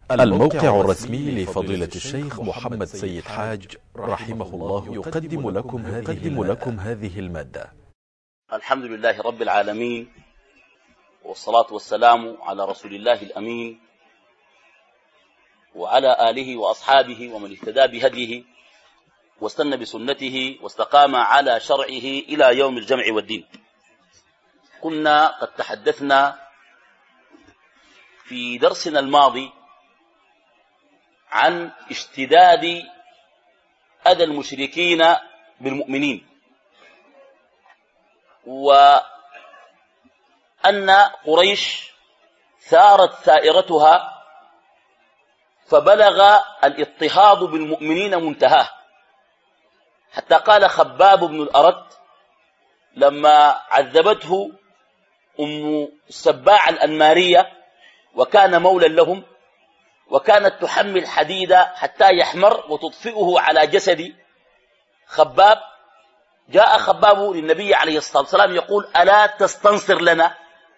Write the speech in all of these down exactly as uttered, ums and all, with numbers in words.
الموقع الرسمي لفضيلة الشيخ محمد سيد حاج رحمه الله يقدم لكم هذه, لكم هذه المادة. الحمد لله رب العالمين، والصلاة والسلام على رسول الله الأمين وعلى آله وأصحابه ومن اهتدى بهديه واستنى بسنته واستقام على شرعه إلى يوم الجمع والدين. كنا قد تحدثنا في درسنا الماضي عن اشتداد أذى المشركين بالمؤمنين، وأن قريش ثارت ثائرتها فبلغ الاضطهاد بالمؤمنين منتهاه، حتى قال خباب بن الأرت لما عذبته أم السباع الأنمارية وكان مولا لهم، وكانت تحمل حديدا حتى يحمر وتطفئه على جسد خباب، جاء خباب للنبي عليه الصلاة والسلام يقول: ألا تستنصر لنا؟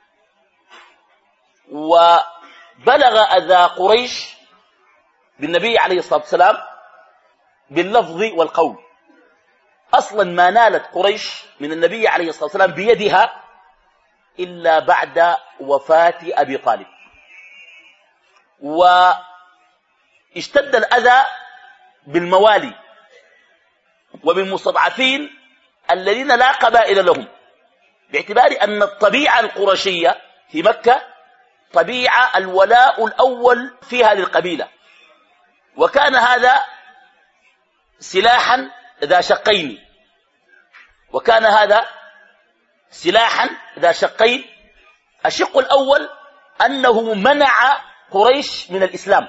وبلغ أذى قريش بالنبي عليه الصلاة والسلام باللفظ والقول. أصلا ما نالت قريش من النبي عليه الصلاة والسلام بيدها إلا بعد وفاة أبي طالب، واشتد الأذى بالموالي وبالمستضعفين الذين لا قبائل لهم، باعتبار أن الطبيعة القرشية في مكة طبيعة الولاء الأول فيها للقبيلة، وكان هذا سلاحا ذا شقين وكان هذا سلاحا ذا شقين الشق الأول أنه منع قريش من الإسلام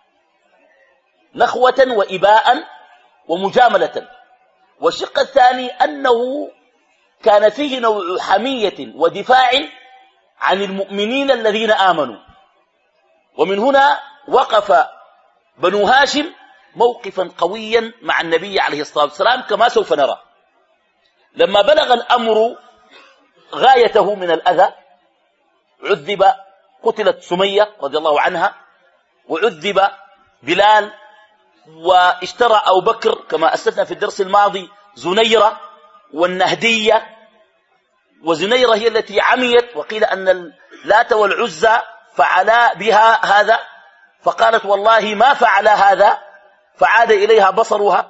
نخوة وإباء ومجاملة، والشق الثاني أنه كان فيه نوع حمية ودفاع عن المؤمنين الذين آمنوا. ومن هنا وقف بنو هاشم موقفا قويا مع النبي عليه الصلاة والسلام كما سوف نرى. لما بلغ الأمر غايته من الأذى عذب، قتلت سمية رضي الله عنها، وعذب بلال، واشترى أبو بكر كما أسسنا في الدرس الماضي زنيرة والنهدية، وزنيرة هي التي عميت، وقيل أن اللات والعزى فعلا بها هذا، فقالت والله ما فعل هذا، فعاد إليها بصرها.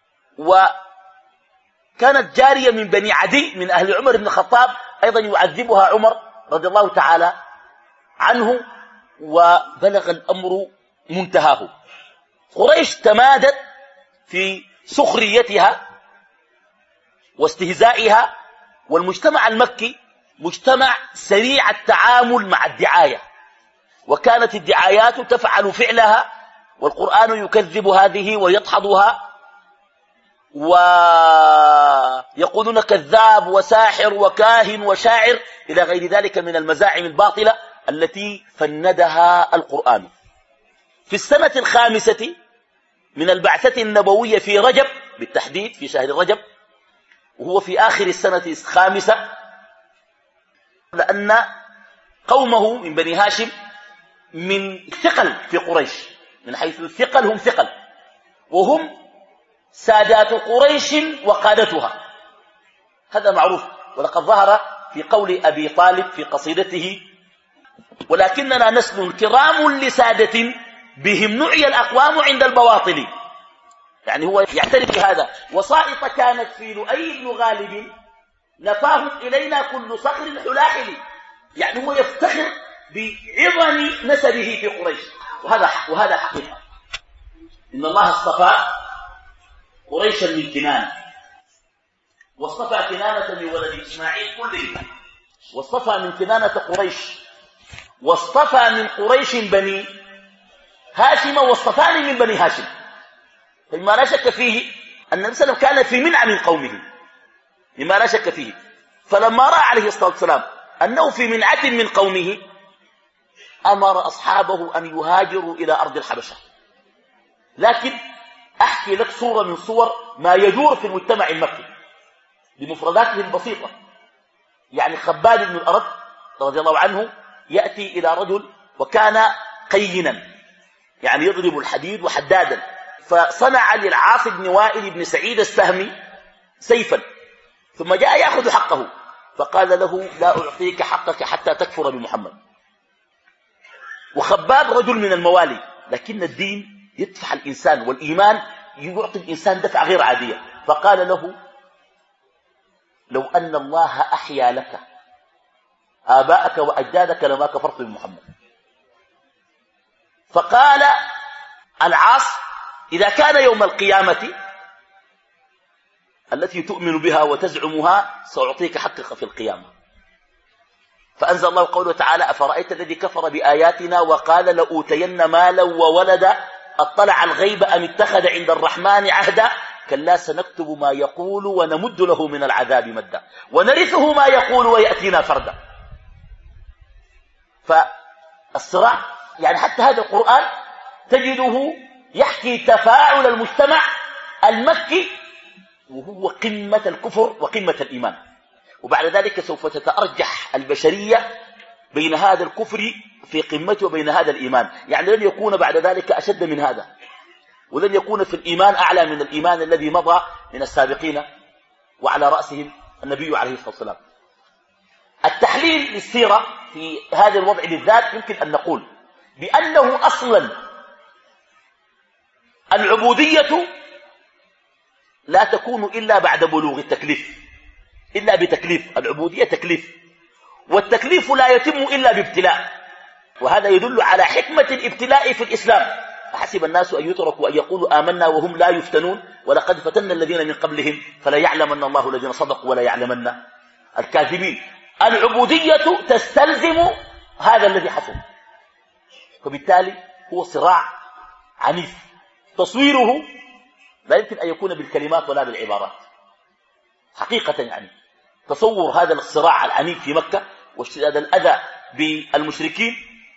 وكانت جارية من بني عدي من أهل عمر بن الخطاب أيضا يعذبها عمر رضي الله تعالى عنه، وبلغ الأمر منتهاه. قريش تمادت في سخريتها واستهزائها، والمجتمع المكي مجتمع سريع التعامل مع الدعاية، وكانت الدعايات تفعل فعلها والقرآن يكذب هذه ويدحضها، ويقولون كذاب وساحر وكاهن وشاعر إلى غير ذلك من المزاعم الباطلة التي فندها القرآن. في السنة الخامسة من البعثة النبوية في رجب بالتحديد، في شهر رجب، وهو في آخر السنة الخامسة، لأن قومه من بني هاشم من ثقل في قريش، من حيث الثقل هم ثقل، وهم سادات قريش وقادتها، هذا معروف. ولقد ظهر في قول أبي طالب في قصيدته: ولكننا نسل كرام لسادة بهم نعي الأقوام عند البواطل. يعني هو يعترف بهذا. وسائط كانت في لؤي بن غالب نفاهم إلينا كل صخر حلاحل، يعني هو يفتخر بعظم نسبه في قريش، وهذا وهذا حقيقة. إن الله اصطفى قريشا من كنانة، واصطفى كنانة من ولد إسماعيل كله، واصطفى من كنانة قريش، واصطفى من قريش بني هاشم، واصطفاني من بني هاشم. فما لا شك فيه أن النبي صلى الله عليه وسلم كان في منع من قومه، مما لا شك فيه. فلما رأى عليه الصلاة والسلام أنه في منعة من قومه أمر أصحابه أن يهاجروا إلى أرض الحبشة. لكن أحكي لك صورة من صور ما يدور في المجتمع المكي بمفرداته البسيطة. يعني خباب بن الأرت رضي الله عنه يأتي إلى رجل وكان قينا، يعني يضرب الحديد وحدادا. فصنع للعاص بن وائل بن سعيد السهمي سيفا، ثم جاء يأخذ حقه، فقال له لا أعطيك حقك حتى تكفر بمحمد. وخباب رجل من الموالي، لكن الدين يدفع الإنسان، والإيمان يعطي الإنسان دفع غير عادية. فقال له لو أن الله أحيا لك آباءك وأجدادك لما كفرت بمحمد. فقال العاص إذا كان يوم القيامة التي تؤمن بها وتزعمها سأعطيك حقك في القيامة. فأنزل الله قوله تعالى أفرأيت الذي كفر بآياتنا وقال لأوتين مالا وولدا أطلع الغيب أم اتخذ عند الرحمن عهدا كلا سنكتب ما يقول ونمد له من العذاب مدا ونرثه ما يقول ويأتينا فردا. فالصراع يعني حتى هذا القرآن تجده يحكي تفاعل المجتمع المكي وهو قمة الكفر وقمة الإيمان، وبعد ذلك سوف تتأرجح البشرية بين هذا الكفر في قمته وبين هذا الإيمان. يعني لن يكون بعد ذلك أشد من هذا، ولن يكون في الإيمان أعلى من الإيمان الذي مضى من السابقين وعلى رأسهم النبي عليه الصلاة والسلام. التحليل للسيرة في هذا الوضع بالذات يمكن أن نقول بأنه أصلا العبودية لا تكون إلا بعد بلوغ التكليف، إلا بتكليف. العبودية تكليف، والتكليف لا يتم إلا بابتلاء، وهذا يدل على حكمة الابتلاء في الإسلام. أحسب الناس أن يتركوا أن يقولوا آمنا وهم لا يفتنون ولقد فتنا الذين من قبلهم فلا يعلمن الله الذين صدقوا ولا يعلمن الكاذبين. العبودية تستلزم هذا الذي حصل، فبالتالي هو صراع عنيف تصويره لا يمكن أن يكون بالكلمات ولا بالعبارات حقيقة. يعني تصور هذا الصراع العنيف في مكة واشتداد الأذى بالمشركين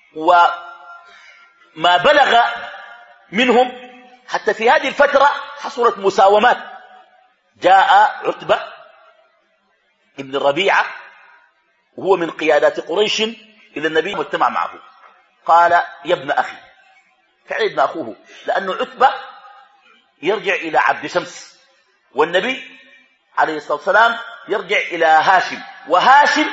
وما بلغ منهم، حتى في هذه الفترة حصلت مساومات. جاء عتبة ابن الربيعة وهو من قيادات قريش إلى النبي واجتمع معه، قال يا ابن أخي، فعل ابن أخوه، لأنه عتبة يرجع إلى عبد شمس، والنبي عليه الصلاة والسلام يرجع إلى هاشم، وهاشم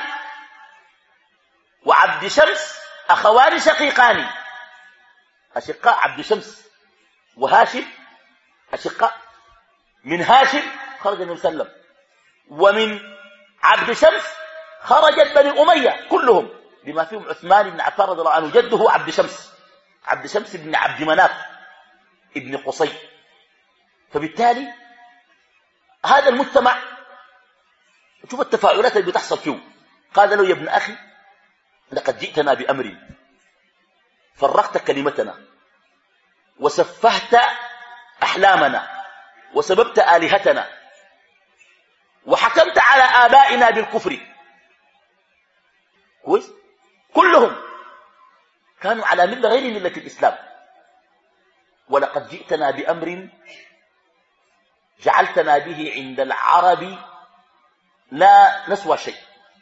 وعبد شمس أخوان شقيقان، أشقاء عبد شمس وهاشم أشقاء. من هاشم خرج النبي صلى الله عليه وسلم، ومن عبد شمس خرجت بني أمية كلهم بما فيهم عثمان بن عفان رضي الله عنه جده عبد شمس، عبد شمس بن عبد مناف ابن قصي. فبالتالي هذا المجتمع شوف التفاعلات اللي بتحصل فيه. قال له يا ابن أخي لقد جئتنا بأمر فرقت كلمتنا وسفهت أحلامنا وسببت آلهتنا وحكمت على آبائنا بالكفر. كويس؟ كلهم كانوا على ملة غير ملة الإسلام. ولقد جئتنا بأمر جعلتنا به عند العرب لا نسوى شيء،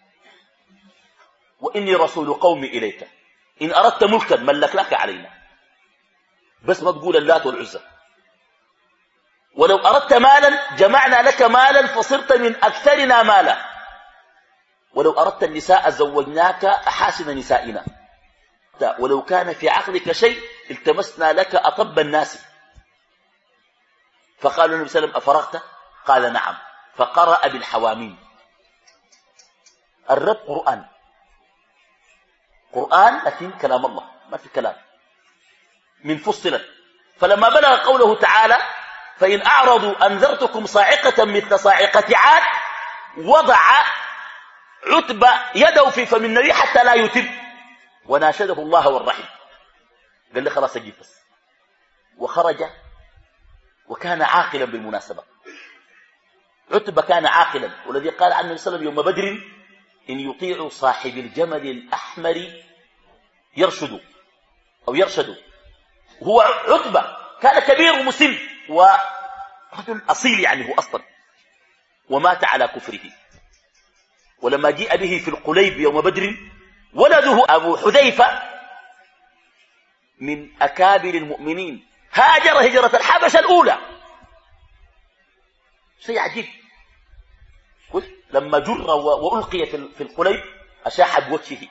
وإني رسول قومي إليك إن أردت ملكا ملكناك علينا، بس ما تقول اللات والعزى. ولو أردت مالا جمعنا لك مالا فصرت من أكثرنا مالا، ولو أردت النساء زوجناك أحاسن نسائنا، ولو كان في عقلك شيء التمسنا لك أطب الناس. فقال النبي صلى الله عليه وسلم أفرغت؟ قال نعم. فقرأ بالحواميم. الرب قرآن، قرآن لكن كلام الله ما في كلام من فصلت. فلما بلغ قوله تعالى فإن أعرضوا أنذرتكم صاعقة مثل صاعقة عاد، وضع عتبة يده في فم النبي حتى لا يتم، وناشده الله والرحيم، قال لي خلاص أجيب بس. وخرج وكان عاقلا بالمناسبة. عتبة كان عاقلا، والذي قال عنه النبي صلى الله عليه وسلم يوم بدر إن يطيع صاحب الجمل الأحمر يرشد أو يرشد. هو عتبة كان كبير ومسن ورجل أصيل، يعني هو أصلا، ومات على كفره. ولما جاء به في القليب يوم بدر ولده أبو حذيفة من أكابر المؤمنين هاجر هجرة الحبشة الأولى. شيء عجيب. لما جر وألقي في القليب أشاح بوجهه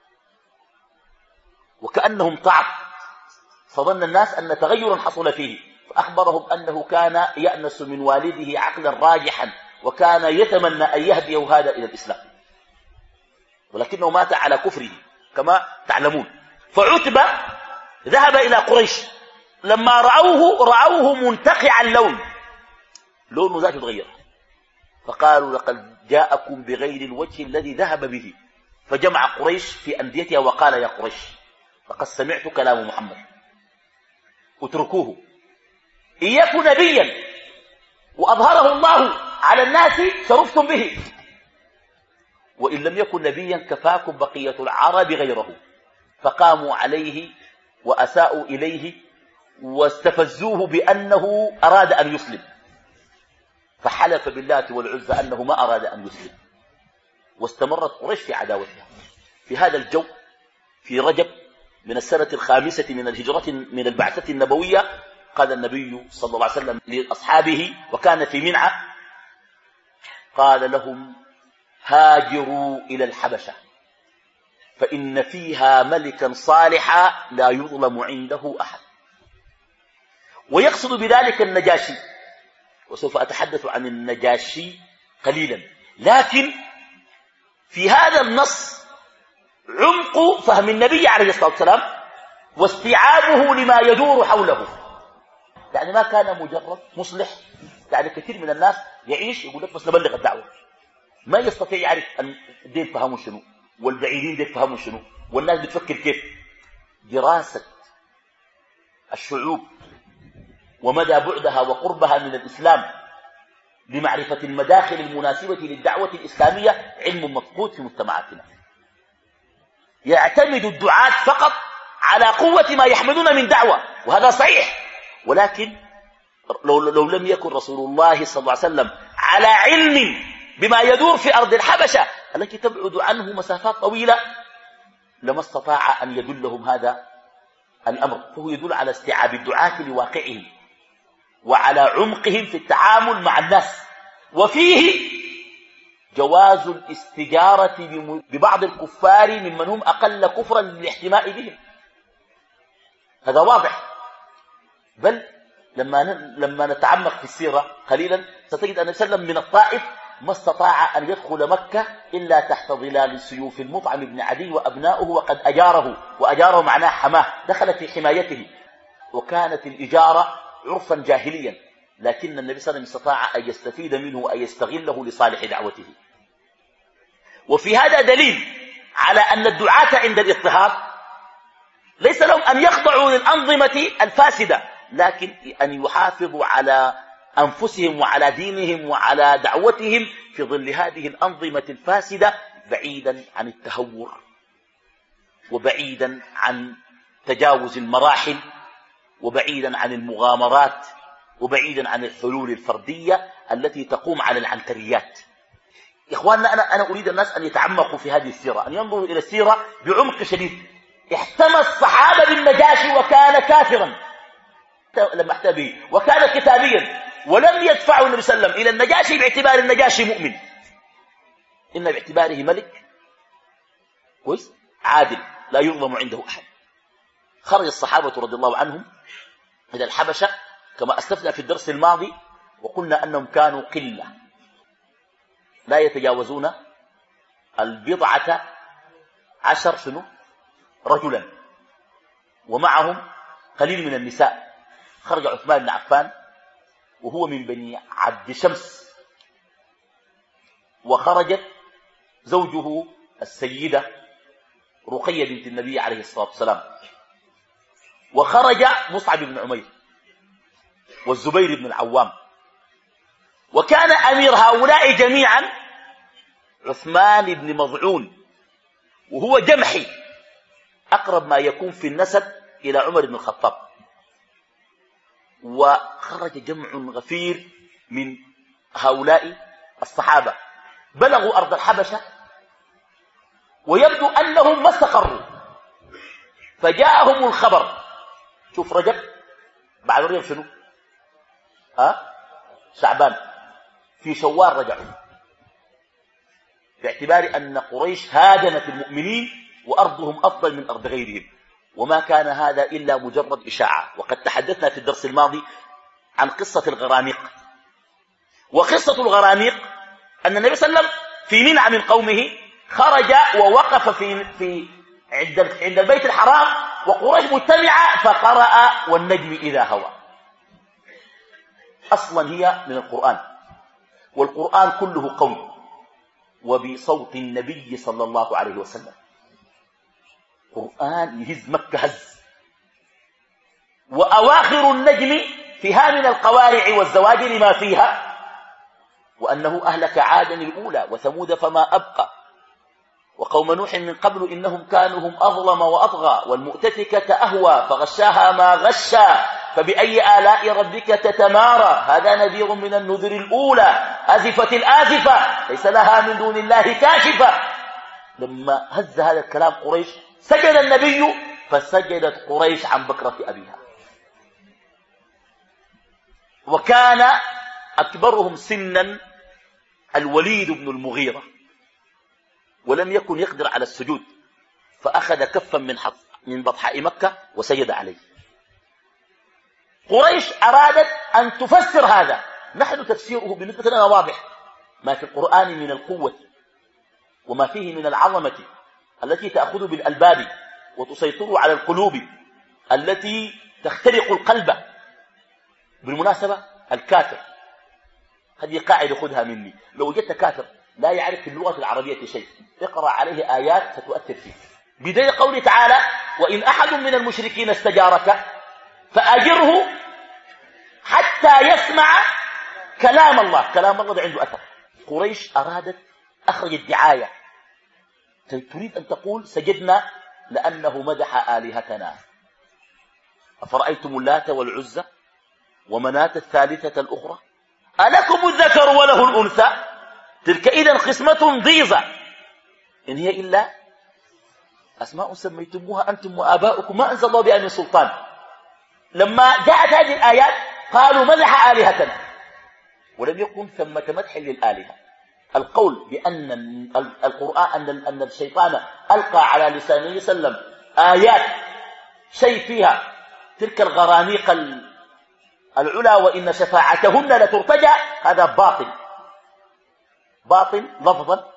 وكأنهم طعم، فظن الناس أن تغيرا حصل فيه، فأخبرهم أنه كان يأنس من والده عقلا راجحا وكان يتمنى أن يهديه هذا إلى الإسلام، ولكنه مات على كفره كما تعلمون. فعتبة ذهب إلى قريش، لما رأوه رأوه منتقع اللون، لونه ذاته تغير، فقالوا لقد جاءكم بغير الوجه الذي ذهب به. فجمع قريش في أنديتها وقال يا قريش لقد سمعت كلام محمد، اتركوه، إن يكن نبيا وأظهره الله على الناس شرفتم به، وإن لم يكن نبيا كفاكم بقية العرب غيره. فقاموا عليه وأساءوا إليه واستفزوه بأنه أراد أن يسلم، فحلف بالله والعزى أنه ما أراد أن يسلم، واستمرت قريش في عداوتها. في هذا الجو في رجب من السنة الخامسة من الهجرة من البعثة النبوية قال النبي صلى الله عليه وسلم لأصحابه وكان في منعى، قال لهم هاجروا إلى الحبشة فإن فيها ملكا صالحا لا يظلم عنده أحد. ويقصد بذلك النجاشي، وسوف أتحدث عن النجاشي قليلا، لكن في هذا النص عمق فهم النبي عليه الصلاة والسلام واستيعابه لما يدور حوله. يعني ما كان مجرد مصلح. يعني كثير من الناس يعيش يقول لك بس نبلغ الدعوة، ما يستطيع يعرف أن دين فهموا شنو والبعيدين دين فهموا شنو والناس بتفكر كيف. دراسة الشعوب ومدى بعدها وقربها من الإسلام لمعرفة المداخل المناسبة للدعوة الإسلامية علم مفقود في مجتمعاتنا. يعتمد الدعاة فقط على قوة ما يحملون من دعوة، وهذا صحيح، ولكن لو, لو لم يكن رسول الله صلى الله عليه وسلم على علم بما يدور في أرض الحبشة التي تبعد عنه مسافات طويلة لما استطاع أن يدلهم هذا الأمر. فهو يدل على استيعاب الدعاة لواقعهم وعلى عمقهم في التعامل مع الناس، وفيه جواز الاستجارة ببعض الكفار ممن هم أقل كفرا للاحتماء بهم، هذا واضح. بل لما لما نتعمق في السيرة قليلا ستجد أن سلم من الطائف ما استطاع أن يدخل مكة إلا تحت ظلال سيوف المطعم بن عدي وأبناؤه، وقد أجاره، وأجاره معناه حماه، دخل في حمايته. وكانت الإجارة عرفا جاهليا، لكن النبي صلى الله عليه وسلم استطاع أن يستفيد منه وأن يستغله لصالح دعوته. وفي هذا دليل على أن الدعاة عند الاضطهاد ليس لهم أن يخضعوا للأنظمة الفاسدة، لكن أن يحافظوا على أنفسهم وعلى دينهم وعلى دعوتهم في ظل هذه الأنظمة الفاسدة، بعيدا عن التهور وبعيدا عن تجاوز المراحل وبعيدا عن المغامرات وبعيدا عن الحلول الفردية التي تقوم على العنتريات. إخواننا، أنا, أنا أريد الناس أن يتعمقوا في هذه السيرة، أن ينظروا إلى السيرة بعمق شديد. احتمى الصحابة بالنجاشي وكان كافرا لما احتمى به، وكان كتابيا، ولم يدفعوا النبي صلى الله عليه وسلم إلى النجاشي باعتبار النجاشي مؤمن، إن باعتباره ملك كويس عادل لا يظلم عنده أحد. خرج الصحابة رضي الله عنهم إلى الحبشة كما أسلفنا في الدرس الماضي، وقلنا أنهم كانوا قلة لا يتجاوزون البضعة عشر شنو رجلا، ومعهم قليل من النساء. خرج عثمان بن عفان وهو من بني عبد شمس، وخرجت زوجه السيدة رقية بنت النبي عليه الصلاة والسلام، وخرج مصعب بن عمير والزبير بن العوام. وكان أمير هؤلاء جميعا عثمان بن مظعون، وهو جمحي أقرب ما يكون في النسب إلى عمر بن الخطاب. وخرج جمع غفير من هؤلاء الصحابة، بلغوا أرض الحبشة ويبدو أنهم ما استقروا، فجاءهم الخبر شوف رجب بعد رجب شنو؟ ها؟ شعبان. في شوال رجعوا، باعتبار أن قريش هاجمت المؤمنين وأرضهم أفضل من أرض غيرهم، وما كان هذا إلا مجرد إشاعة. وقد تحدثنا في الدرس الماضي عن قصة الغرانيق. وقصة الغرانيق أن النبي صلى الله عليه وسلم في منع من قومه خرج ووقف في, في عند, عند البيت الحرام وقريش مجتمعة فقرأ والنجم إذا هوى. أصلا هي من القرآن، والقرآن كله قوي وبصوت النبي صلى الله عليه وسلم. قرآن يهز مكة هز. وأواخر النجم فيها من القوارع والزواجر ما فيها، وأنه أهلك عادا الأولى وثمود فما أبقى وقوم نوح من قبل إنهم كانوا هم أظلم وأطغى والمؤتفكة أهوى فغشاها ما غشا فبأي آلاء ربك تتمارى هذا نذير من النذر الأولى أزفت الآزفة ليس لها من دون الله كاشفة. لما هز هذا الكلام قريش سجد النبي فسجدت قريش عن بكرة أبيها. وكان أكبرهم سنا الوليد بن المغيرة ولم يكن يقدر على السجود، فأخذ كفا من من بطحاء مكة وسجد عليه. قريش أرادت أن تفسر هذا. نحن تفسيره بالنسبة لنا واضح، ما في القرآن من القوة وما فيه من العظمة التي تأخذ بالألباب وتسيطر على القلوب التي تخترق القلب. بالمناسبة الكافر، هذه قاعدة خذها مني، لو وجدت كافر لا يعرف في اللغة العربية شيء اقرأ عليه آيات ستؤثر فيه. بداية قوله تعالى وإن أحد من المشركين استجارك فأجره حتى يسمع كلام الله. كلام الله ده عنده أثر. قريش أرادت أخرجت دعاية تريد أن تقول سجدنا لأنه مدح آلهتنا. أفرأيتم اللات والعزى ومناة الثالثة الأخرى ألكم الذكر وله الأنثى تلك إذن قسمة ضيزى إن هي إلا أسماء سميتموها أنتم وآباؤكم ما أنزل الله بها من سلطان. لما جاءت هذه الآيات قالوا مدح آلهتنا، ولم يكن ثمة مدح للآلهة. القول بأن القرآن أن أن الشيطان ألقى على لسان النبي صلى الله عليه وسلم آيات شيء فيها تلك الغرانيق العلا وإن شفاعتهن لترتجى، هذا باطل. باطل لفظا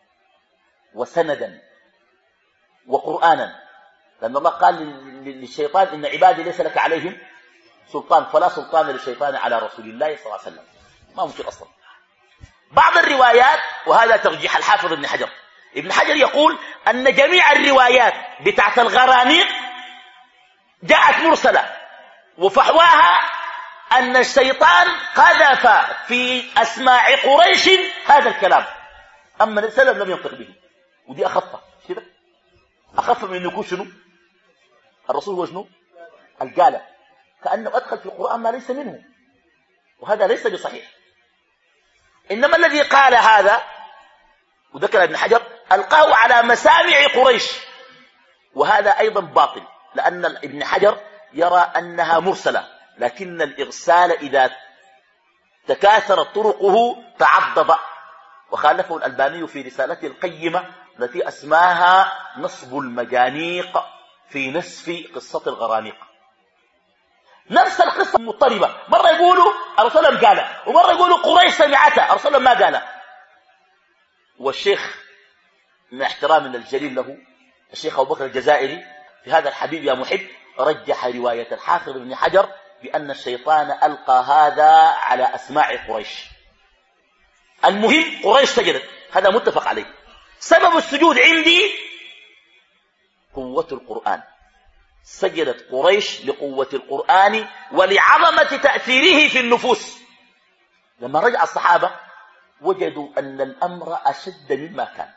وسندا وقرآنا، لأن الله قال للشيطان إن عبادي ليس لك عليهم سلطان، فلا سلطان للشيطان على رسول الله صلى الله عليه وسلم. ما ممكن أصلا. بعض الروايات، وهذا ترجيح الحافظ ابن حجر، ابن حجر يقول أن جميع الروايات بتاعت الغرانيق جاءت مرسلة، وفحواها أن الشيطان قذف في أسماع قريش هذا الكلام، أما النبي صلى الله عليه وسلم لم ينطق به. ودي أخف كده، أخف من أن يكون شنو الرسول هو شنو القالة، كأنه أدخل في القرآن ما ليس منه، وهذا ليس بصحيح. إنما الذي قال هذا وذكر ابن حجر ألقاه على مسامع قريش، وهذا أيضا باطل، لأن ابن حجر يرى أنها مرسلة، لكن الإرسال إذا تكاثرت طرقه تعضد. وخالفه الألباني في رسالته القيمة التي أسماها نصب المجانيق في نسف قصة الغرانيق. نفس القصة مضطربة، مرة يقولوا الرسول قال، ومرة يقولوا قريش سمعتها الرسول ما قال. والشيخ من احترام الجليل له الشيخ أبو بكر الجزائري في هذا الحبيب يا محب رجح رواية الحافظ ابن حجر بأن الشيطان ألقى هذا على أسماع قريش. المهم قريش سجدت، هذا متفق عليه. سبب السجود عندي قوة القرآن، سجدت قريش لقوة القرآن ولعظمة تأثيره في النفوس. لما رجع الصحابة وجدوا أن الأمر أشد مما كان،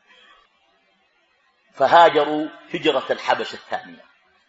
فهاجروا هجرة الحبشة الثانية،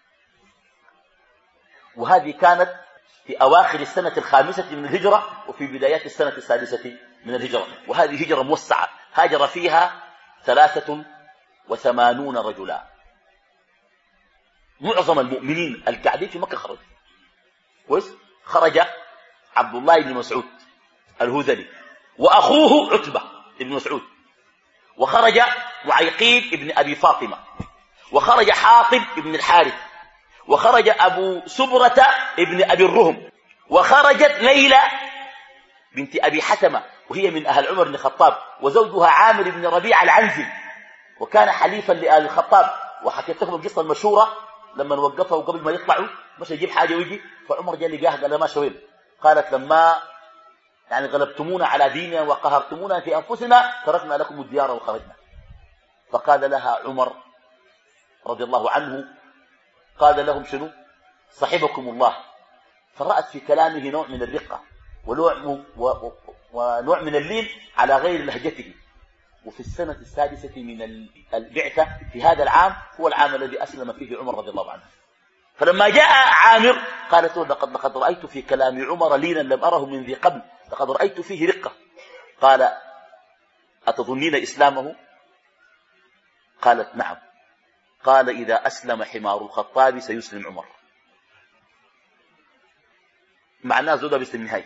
وهذه كانت في أواخر السنة الخامسة من الهجرة وفي بدايات السنة السادسة من الهجرة، وهذه هجرة موسعة هاجر فيها ثلاثة وثمانون رجلا. معظم المؤمنين القاعدين في مكة خرجوا. كويس. خرج عبد الله بن مسعود الهذلي وأخوه عتبة بن مسعود، وخرج معيقيب بن أبي فاطمة، وخرج حاطب بن الحارث، وخرج أبو سبرة بن أبي الرهم، وخرجت ليلى بنت أبي حتمة وهي من أهل عمر بن الخطاب، وزوجها عامر بن ربيع العنزي وكان حليفا لآل الخطاب. وحكيت لكم القصة المشهورة لما وقفوا قبل ما يطلعوا مش يجيب حاجة ويجي، فعمر جاء لقاها قال ما شوين، قالت لما يعني غلبتمونا على ديننا وقهرتمونا في أنفسنا تركنا لكم الديار وخرجنا. فقال لها عمر رضي الله عنه، قال لهم شنو؟ صحبكم الله. فرأت في كلامه نوع من الرقة ونوع, ونوع من اللين على غير لهجته. وفي السنة السادسة من البعثة في هذا العام هو العام الذي أسلم فيه عمر رضي الله عنه. فلما جاء عامر قالت له لقد, لقد رأيت في كلام عمر لينا لم أره من ذي قبل، لقد رأيت فيه رقة. قال أتظنين إسلامه؟ قالت نعم. قال إذا أسلم حمار الخطاب سيسلم عمر. معناه زوده باسم النهاية.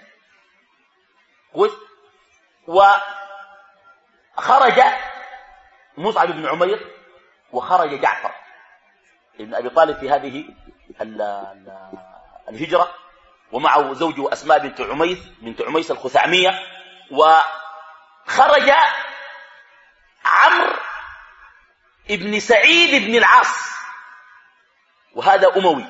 وخرج مصعب بن عمير وخرج جعفر ابن أبي طالب في هذه الهجرة، ومعه زوجه أسماء بنت عميس بنت عميس الخثعمية. وخرج عمرو ابن سعيد بن العاص وهذا أموي،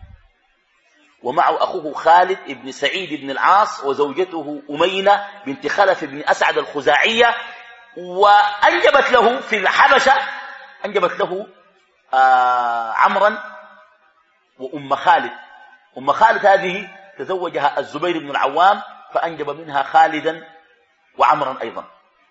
ومعه أخوه خالد ابن سعيد بن العاص وزوجته أمينة بنت خلف بن أسعد الخزاعية. وأنجبت له في الحبشة أنجبت له آه عمرا وأم خالد. أم خالد هذه تزوجها الزبير بن العوام فأنجب منها خالدا وعمرا أيضا.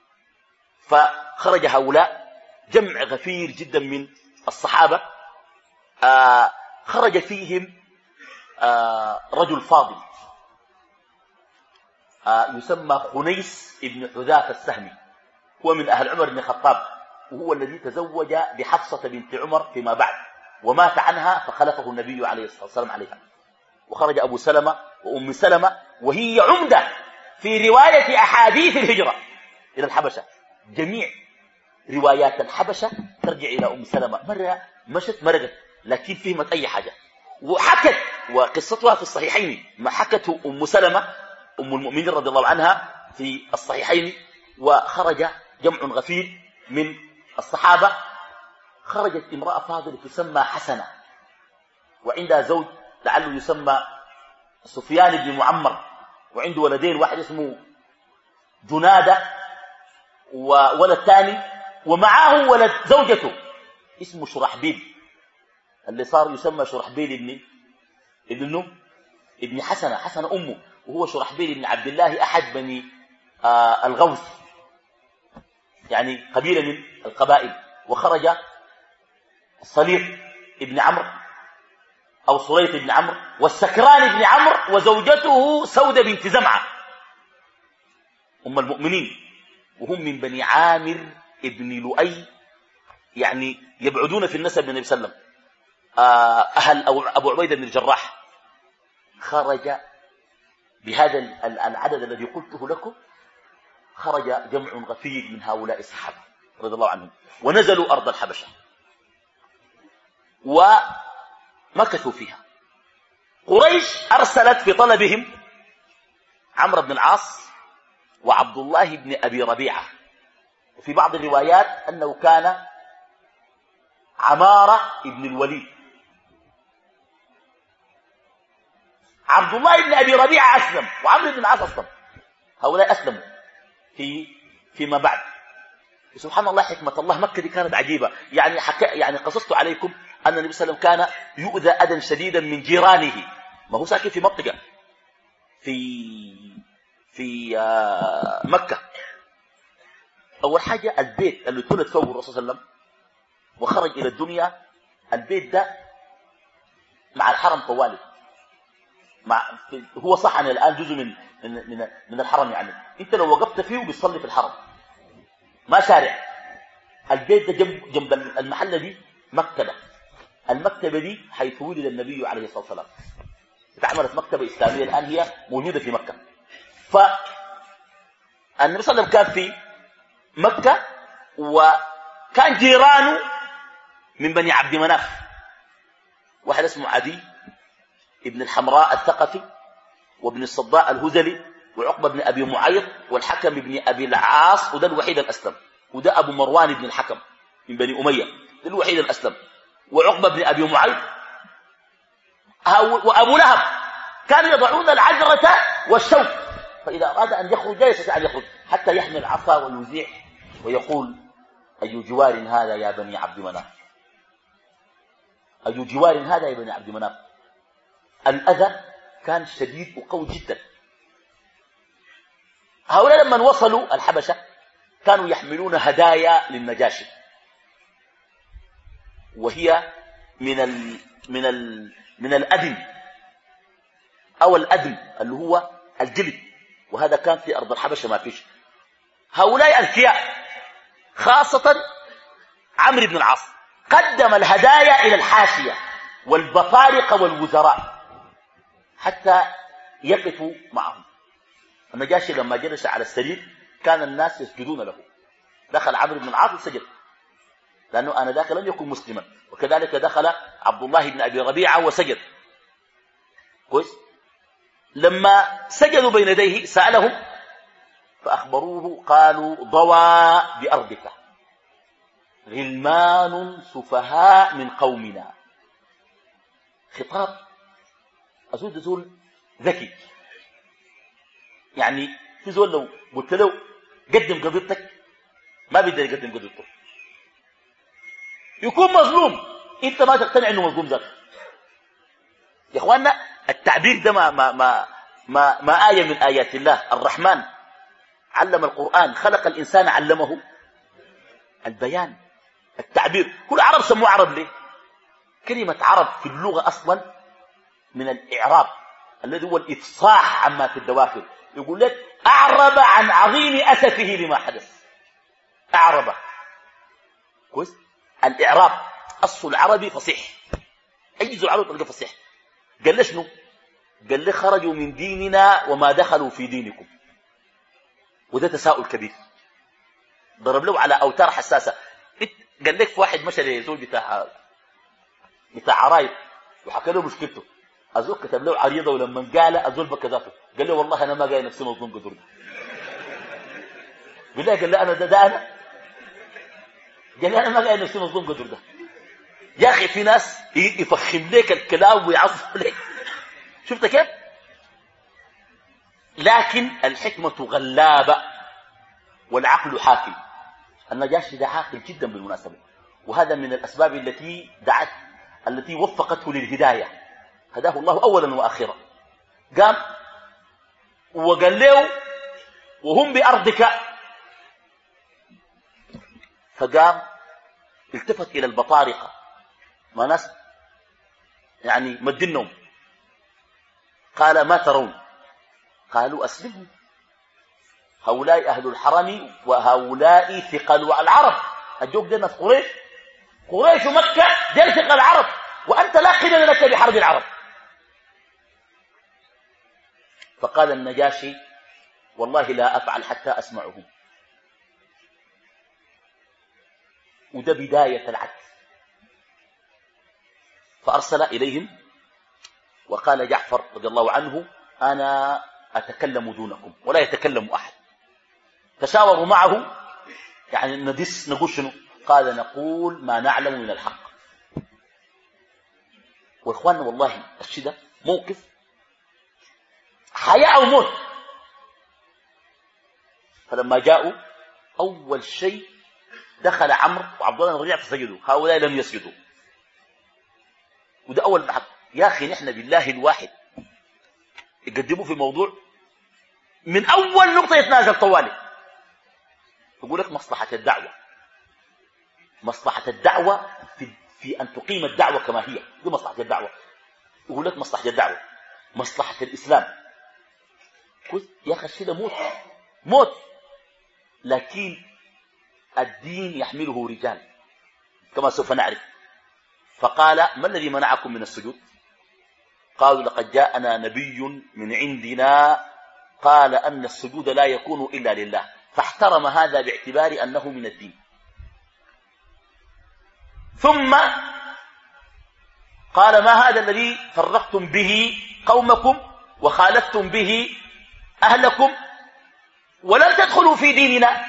فخرج هؤلاء جمع غفير جدا من الصحابة. آه خرج فيهم آه رجل فاضل آه يسمى خنيس ابن حذافة السهمي، هو من أهل عمر بن الخطاب، وهو الذي تزوج بحفصة بنت عمر فيما بعد ومات عنها فخلفه النبي عليه الصلاة والسلام عليها. وخرج أبو سلمة وأم سلمة وهي عمدة في رواية أحاديث الهجرة إلى الحبشة. جميع روايات الحبشة ترجع إلى أم سلمة، مرة مشت مرقت لكن فهمت أي حاجة وحكت، وقصتها في الصحيحين ما حكته أم سلمة أم المؤمنين رضي الله عنها في الصحيحين. وخرج جمع غفير من الصحابة. خرجت امرأة فاضلة تسمى حسنة وعندها زوج لعله يسمى سفيان بن معمر، وعنده ولدين، واحد اسمه جنادة وولد ثاني، ومعاه ولد زوجته اسمه شرحبيل اللي صار يسمى شرحبيل ابن ابن ابن حسنة حسنة أمه، وهو شرحبيل بن عبد الله أحد بني آه الغوث، يعني قبيلة من القبائل. وخرج صليط ابن عمرو أو صليط بن عمرو والسكران بن عمرو وزوجته سودة بنت زمعة أم المؤمنين، وهم من بني عامر ابن لؤي، يعني يبعدون في النسب من النبي صلى الله عليه وسلم، أهل أبو عبيدة بن الجراح. خرج بهذا العدد الذي قلته لكم، خرج جمع غفير من هؤلاء الصحابة رضي الله عنهم ونزلوا أرض الحبشة ومكثوا فيها. قريش أرسلت في طلبهم عمرو بن العاص وعبد الله بن أبي ربيعة، وفي بعض الروايات أنه كان عمارة بن الوليد. عبد الله بن أبي ربيعة أسلم وعمرو بن العاص أسلم، هؤلاء أسلموا في فيما بعد. سبحان الله حكمة الله، مكة دي كانت عجيبة. يعني حكا يعني قصصت عليكم أن النبي صلى الله عليه وسلم كان يؤذى أذى شديدا من جيرانه، ما هو ساكن في منطقة في في مكة. أول حاجة البيت اللي اتولد فوق الرسول صلى الله عليه وسلم وخرج إلى الدنيا، البيت ده مع الحرم طوالي، مع هو صح أن الآن جزء من من من, من الحرم، يعني أنت لو وقفت فيه بتصلي في الحرم ما شارع. البيت ده جنب جنب المحل دي مكتبة، المكتبة دي حيث ولد النبي عليه الصلاة والسلام، اتعملت مكتبة إسلامية الآن هي موجودة في مكة. فالنبي صلى الله عليه وسلم كان في مكة، وكان جيرانه من بني عبد مناف، واحد اسمه عدي ابن الحمراء الثقفي، وابن الصداء الهذلي، وعقبة بن أبي معيط، والحكم بن أبي العاص، وده الوحيد الأسلم، وده أبو مروان بن الحكم من بني أمية، ده الوحيد الأسلم، وعقبة بن أبي معيط، وأبو لهب. كانوا يضعون العجرة والشوك، فإذا أراد أن يخرج لا يستطيع أن يخرج حتى يحمل العصا ويذيع ويقول: أي جوار هذا يا بني عبد مناف، أي جوار هذا يا بني عبد مناف. الأذى كان شديد وقوي جدا. هؤلاء لما وصلوا الحبشة كانوا يحملون هدايا للنجاشي، وهي من ال من ال من الأدم أو الأدم اللي هو الجلد، وهذا كان في أرض الحبشة ما فيش. هؤلاء أذكياء، خاصة عمرو بن العاص قدم الهدايا إلى الحاشية والبطارقة والوزراء حتى يقفوا معهم. النجاشي لما جلس على السرير كان الناس يسجدون له، دخل عمرو بن العاص وسجد، لأنه أنا ذاك لم يكن مسلما، وكذلك دخل عبد الله بن أبي ربيعة وسجد. كويس. لما سجدوا بين يديه سألهم فأخبروه، قالوا: ضوى بأرضك غلمان سفهاء من قومنا. خطاب أزول زول ذكي، يعني في زول لو قلت له قدم قضيتك ما بيقدر يقدم قضيته، يكون مظلوم، انت ما تقتنع انه مظلوم ذاك. يا اخواننا التعبير ده ما ما ما ما, ما آية من آيات الله. الرحمن علم القرآن، خلق الإنسان علمه البيان، التعبير. كل عرب سموه عرب ليه؟ كلمة عرب في اللغة أصلا من الإعراب الذي هو الإفصاح عما في الدواخل. يقول لك: أعرب عن عظيم أسفه لما حدث. أعرب. كويس. الإعراب أصل العربي فصيح، أي العرب تلقى فصيح. قال له شنو؟ قال لي: خرجوا من ديننا وما دخلوا في دينكم. وده تساؤل كبير، ضرب له على أوتار حساسة. قال لك في واحد مشى لزول بتاع بتاع عرايب وحكى له مشكلته، أزول كتب له عريضة، ولما قال أزول بكى ذاته، قال له: والله أنا ما قايل نفسي مظلوم قدر ده. بالله قال له: أنا ده, ده أنا قال لي: أنا ما قايل نفسي مظلوم قدر ده. يا أخي في ناس يفخم لك الكلام ويعصف لك، شفت كيف؟ لكن الحكمة غلابة والعقل حاكم. النجاشي ده عاقل جدا بالمناسبة، وهذا من الأسباب التي دعت التي وفقته للهداية، هداه الله أولا وآخرا. قام وقال له: وهم بأرضك. فقام التفت إلى البطارقة، ما ناس يعني مدنهم، قال: ما ترون؟ قالوا: أسلموا، هؤلاء أهل الحرم وهؤلاء ثقل العرب. الجوك ده ناس قريش، قريش ومكة دي ثقل العرب، وأنت لا قبل لك بحرب العرب. فقال النجاشي: والله لا أفعل حتى أسمعهم. وده بداية العدل. فأرسل إليهم وقال جعفر رضي الله عنه: أنا أتكلم دونكم ولا يتكلم أحد. تشاوروا معه، يعني ندس نقول شنو؟ قال: نقول ما نعلم من الحق. وإخواننا والله الشيء ده موقف حياة أو موت. فلما جاءوا أول شيء دخل عمرو وعبد الله بن ربيعة فسجدوا، هؤلاء لم يسجدوا. وده أول بحث. يا أخي نحن بالله الواحد يقدموا في موضوع من أول نقطة يتنازل طوالي. يقول لك مصلحة الدعوة، مصلحة الدعوة في, في أن تقيم الدعوة كما هي، دي مصلحة الدعوة. يقول لك مصلحة الدعوة، مصلحة الإسلام. يا أخي الشيء ده موت موت. لكن الدين يحمله رجال كما سوف نعرف. فقال ما الذي منعكم من السجود؟ قالوا لقد جاءنا نبي من عندنا قال أن السجود لا يكون إلا لله، فاحترم هذا باعتبار أنه من الدين. ثم قال ما هذا الذي فرقتم به قومكم وخالفتم به أهلكم ولم تدخلوا في ديننا؟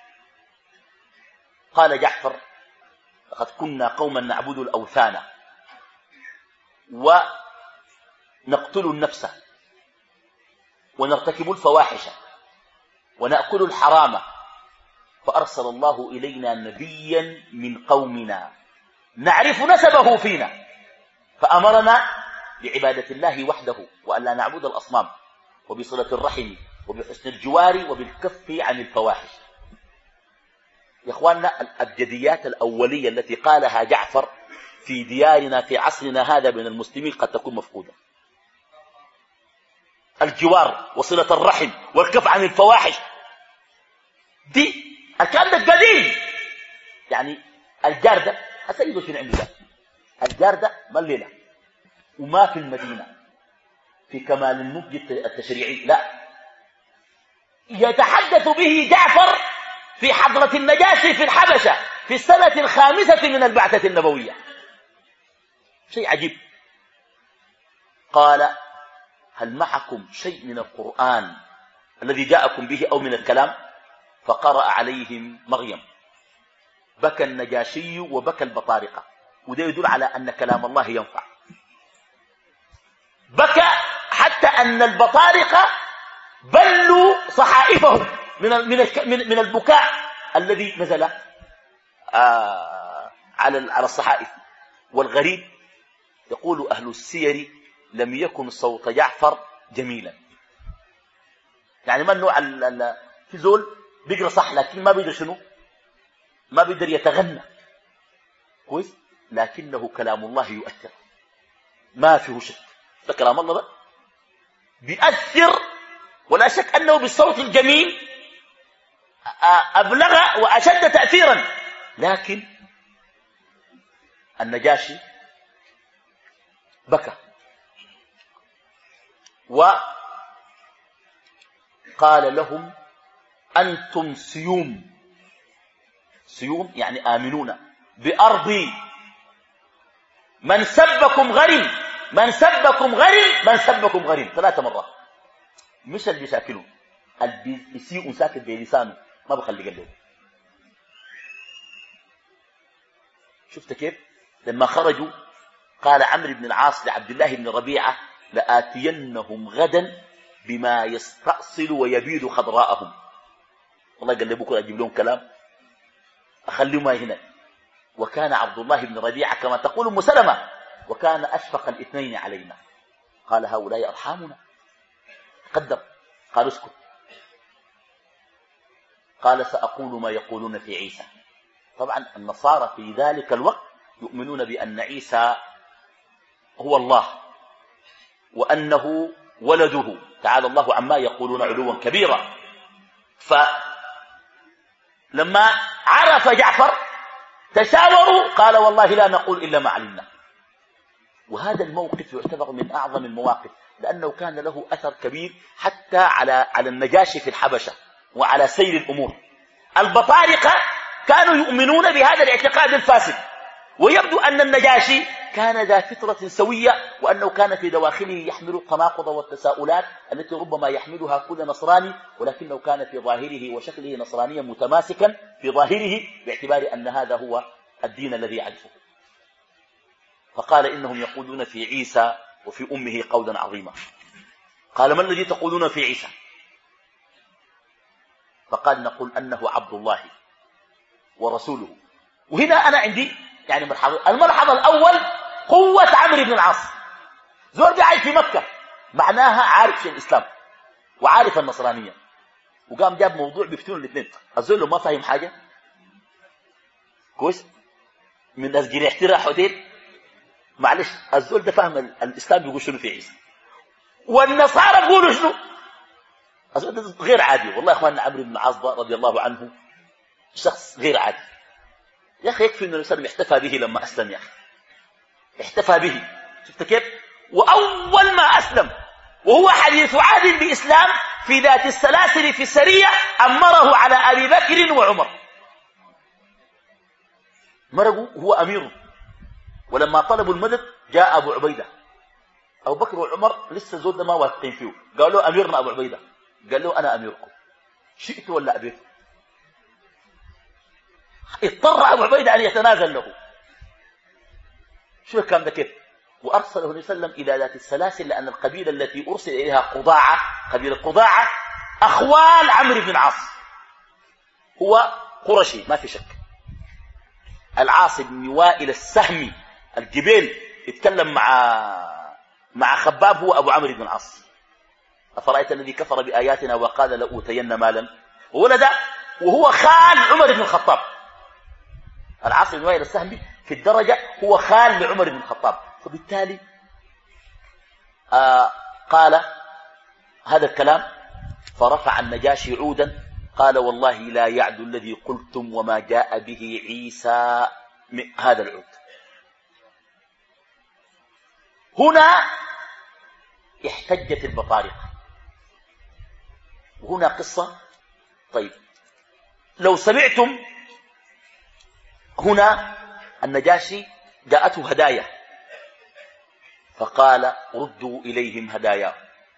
قال جعفر لقد كنا قوما نعبد الأوثان ونقتل النفس ونرتكب الفواحش ونأكل الحرام، فأرسل الله إلينا نبيا من قومنا نعرف نسبه فينا، فأمرنا بعبادة الله وحده وأن لا نعبد الأصنام وبصلة الرحم وبحسن الجوار وبالكف عن الفواحش. يا إخواننا، الأبجديات الأولية التي قالها جعفر في ديارنا في عصرنا هذا من المسلمين قد تكون مفقودة. الجوار وصلة الرحم والكف عن الفواحش دي الكلام ده قديم. يعني الجار ده أسيده شنو عنده ده؟ الجار ده ما الليلة وما في المدينة في كمال النضج التشريعي، لا، يتحدث به جعفر في حضرة النجاشي في الحبشة في السنة الخامسة من البعثة النبوية. شيء عجيب. قال هل معكم شيء من القرآن الذي جاءكم به أو من الكلام؟ فقرأ عليهم مريم. بكى النجاشي وبكى البطارقة، وده يدل على أن كلام الله ينفع. بكى حتى أن البطارقة بلوا صحائفهم من من البكاء الذي نزل آه على على الصحائف. والغريب يقول أهل السير لم يكن صوت جعفر جميلا. يعني ما النوع في زول بيقرأ صح لكن ما بيقدر شنو، ما بيقدر يتغنى كويس، لكنه كلام الله يؤثر ما فيه شك. ده كلام الله ده بيأثر، ولا شك أنه بالصوت الجميل أبلغ وأشد تأثيرا. لكن النجاشي بكى وقال لهم أنتم سيوم. سيوم يعني آمنون بأرضي، من سبكم غريم، من سبكم غريم، من سبكم غريم، ثلاث مرات. مش اللي بيشاكلوا، اللي بيسيئوا ساكت بلسانه ما بخلي قلبه. شفت كيف لما خرجوا قال عمرو بن العاص لعبد الله بن ربيعة لآتينهم غدا بما يستأصل ويبيد خضراءهم. والله قال لي بكره أجيب لهم كلام أخليهم هنا. وكان عبد الله بن ربيعة كما تقول أم سلمة وكان أشفق الاثنين علينا. قال هؤلاء أرحامنا. قدر. قال اسكت. قال سأقول ما يقولون في عيسى. طبعا النصارى في ذلك الوقت يؤمنون بأن عيسى هو الله وأنه ولده، تعالى الله عما يقولون علوا كبيرا. فلما عرف جعفر تشاوروا قال والله لا نقول إلا ما علمنا. وهذا الموقف يعتبر من أعظم المواقف، لأنه كان له أثر كبير حتى على على النجاشي في الحبشة وعلى سير الأمور. البطارقة كانوا يؤمنون بهذا الاعتقاد الفاسد، ويبدو أن النجاشي كان ذا فطرة سوية، وأنه كان في دواخله يحمل التناقض والتساؤلات التي ربما يحملها كل نصراني، ولكنه كان في ظاهره وشكله نصرانيا متماسكا في ظاهره باعتبار أن هذا هو الدين الذي يعرفه. فقال إنهم يقولون في عيسى وفي أمه قولا عظيما. قال ما الذي تقولون في عيسى؟ فقال نقول أنه عبد الله ورسوله. وهنا أنا عندي يعني مرحبا. المرحبا الأول قوة عمرو بن العاص، زول جاي في مكة معناها عارف شيء الإسلام وعارف النصرانية، وقام جاب موضوع بيفتون الاثنين. الزول لو ما فاهم حاجة كويس من أسجل احتراح حديد معلش، الزول ده فاهم الإسلام بيقول شنو في عيسى، والنصارى بيقولوا شنو. الزول ده غير عادي. والله يا اخواننا عمرو بن العاص رضي الله عنه شخص غير عادي. يا أخي يكفي أن الإنسان احتفى به لما أسلم. يا أخي احتفى به. شفت كيف؟ وأول ما أسلم وهو حديث عهد بإسلام في ذات السلاسل في السرية أمره على أبي بكر وعمر. مرقوا هو أمير، ولما طلبوا المدد جاء أبو عبيدة. أبو بكر وعمر لسه زود ما واثقين فيه، قالوا أميرنا أبو عبيدة، قال له أنا أميركم شئت ولا أبيت. اضطر أبو عبيدة أن يتنازل له. شو الكلام ده كيف؟ وأرسله النبي صلى الله عليه وسلم إلى ذات السلاسل، لأن القبيلة التي أرسل إليها قضاعة، قبيلة قضاعة أخوال عمرو بن العاص، هو قرشي ما في شك. العاص بن وائل السهمي الجبيل يتكلم مع مع خباب هو أبو عمرو بن العاص. أفرأيت الذي كفر بآياتنا وقال لأوتين مالا وولدا، وهو خال عمر بن الخطاب. العاص بن وائل السهمي في الدرجة هو خال لعمر بن الخطاب، فبالتالي آه قال هذا الكلام. فرفع النجاشي عودا قال والله لا يعدو الذي قلتم وما جاء به عيسى من هذا العود. هنا احتجت البطارقة، وهنا قصة. طيب لو سمعتم هنا النجاشي جاءته هدايا فقال ردوا إليهم هدايا،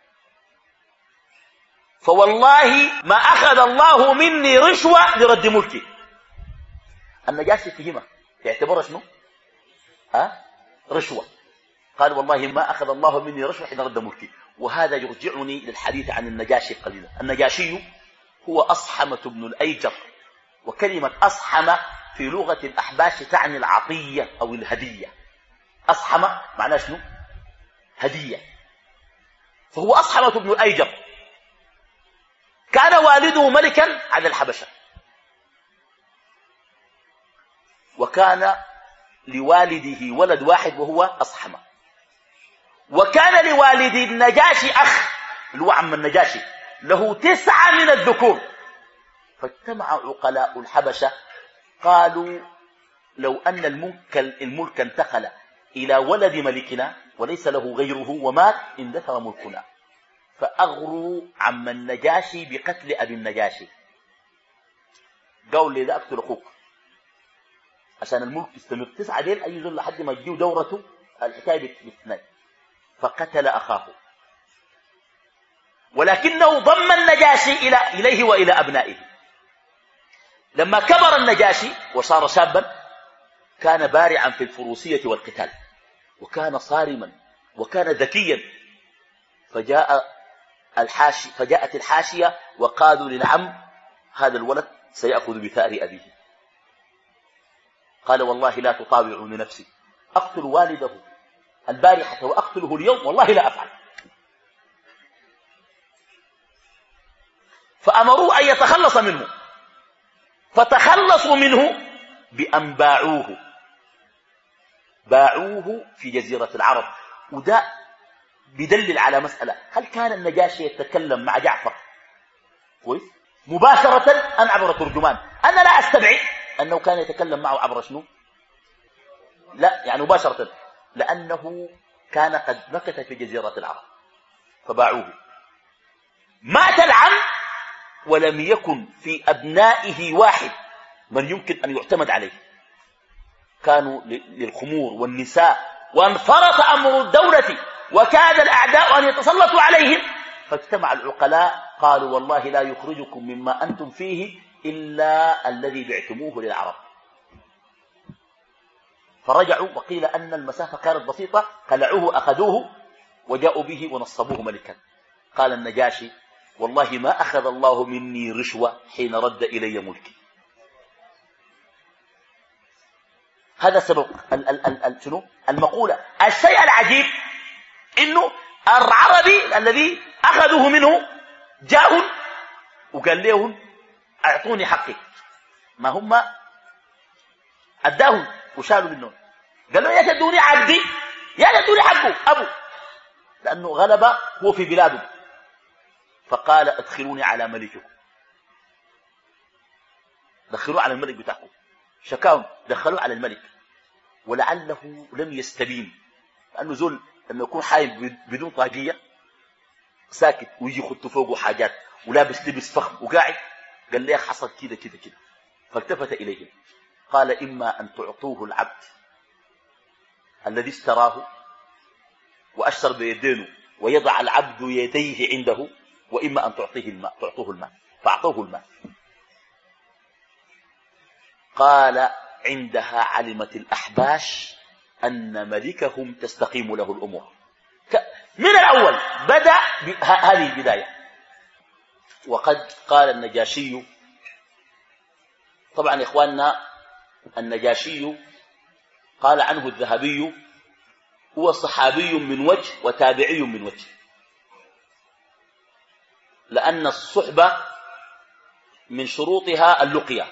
فوالله ما أخذ الله مني رشوة لرد ملكي. النجاشي فهمه يعتبر شنو؟ أه؟ رشوة. قال والله ما أخذ الله مني رشوة حين رد ملكي. وهذا يرجعني للحديث عن النجاشي قليلا. النجاشي هو أصحمة بن الأيجر، وكلمة أصحمة في لغة الأحباش تعني العطية أو الهدية. أصحمة معناه شنو؟ هدية. فهو أصحمة بن الأيجر، كان والده ملكا على الحبشة، وكان لوالده ولد واحد وهو أصحمة، وكان لوالد النجاشي أخ اللي هو عم النجاشي له تسعة من الذكور. فاجتمع عقلاء الحبشة قالوا لو أن الملك, الملك انتقل إلى ولد ملكنا وليس له غيره ومات اندثر ملكنا، فأغروا عم النجاشي بقتل أبي النجاشي. قالوا لي لا أقتل أخوك عشان الملك يستمر. تسعة ديل أي يزول لحد ما تجيو دورته الحكاية باثنين. فقتل أخاه، ولكنه ضم النجاشي إلى إليه وإلى أبنائه. لما كبر النجاشي وصار شابا كان بارعا في الفروسية والقتال، وكان صارما وكان ذكيا. فجاء الحاشي فجاءت الحاشية وقالوا للعم هذا الولد سيأخذ بثأر أبيه. قال والله لا تطاوعوا لنفسي، أقتل والده البارحة وأقتله اليوم والله لا أفعل. فأمروا أن يتخلص منه، فتخلصوا منه بأن باعوه باعوه في جزيرة العرب. وده بدلل على مسألة، هل كان النجاشي يتكلم مع جعفر كويس مباشرة أم عبر ترجمان؟ أنا لا أستبعد أنه كان يتكلم معه عبر شنو؟ لا يعني مباشرة، لأنه كان قد مكث في جزيرة العرب فباعوه. مات العم ولم يكن في أبنائه واحد من يمكن أن يعتمد عليه، كانوا للخمور والنساء، وانفرط أمر الدولة وكاد الأعداء أن يتسلطوا عليهم. فاجتمع العقلاء قالوا والله لا يخرجكم مما أنتم فيه إلا الذي بعتموه للعرب. فرجعوا وقيل أن المسافة كانت بسيطة، خلعوه أخذوه وجاءوا به ونصبوه ملكا. قال النجاشي والله ما أخذ الله مني رشوة حين رد إلي ملكي. هذا سبب ال ال ال ال شنو المقولة. الشيء العجيب إنه العربي الذي أخذوه منه جاءوا وقال لهم أعطوني حقي، ما هم أداهم وشالوا منهم. قالوا يا تدوني عبدي يا تدوني حقه أبو، لأنه غلب هو في بلاده. فقال ادخلوني على ملككم، دخلوا على الملك بتاعكم. شكاهم دخلوا على الملك. ولعله لم يستبين، لأنه زول لما يكون حايم بدون طاقية ساكت ويجي يخط فوقه حاجات ولابس لبس فخم وقاعد، قال لي حصل كده كده كده. فالتفت إليهم قال إما أن تعطوه العبد الذي اشتراه وأشتر بيدينه ويضع العبد يديه عنده، وإما أن تعطيه الماء تعطوه الماء. فأعطوه الماء. قال عندها علمت الأحباش أن ملكهم تستقيم له الأمور. من الأول بدأ هذه البداية. وقد قال النجاشي، طبعا يا إخواننا النجاشي قال عنه الذهبي هو صحابي من وجه وتابعي من وجه، لأن الصحبة من شروطها اللقية،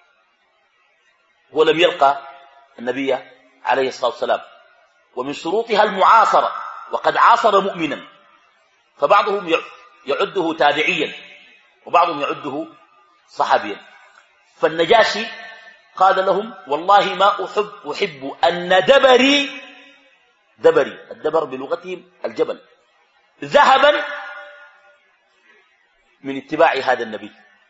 هو لم يلقى النبي عليه الصلاة والسلام، ومن شروطها المعاصرة، وقد عاصر مؤمنا، فبعضهم يعده تابعيا وبعضهم يعده صحابيا. فالنجاشي قال لهم والله ما أحب أحب أن دبري دبري الدبر بلغتهم الجبل ذهبا من اتباع هذا النبي،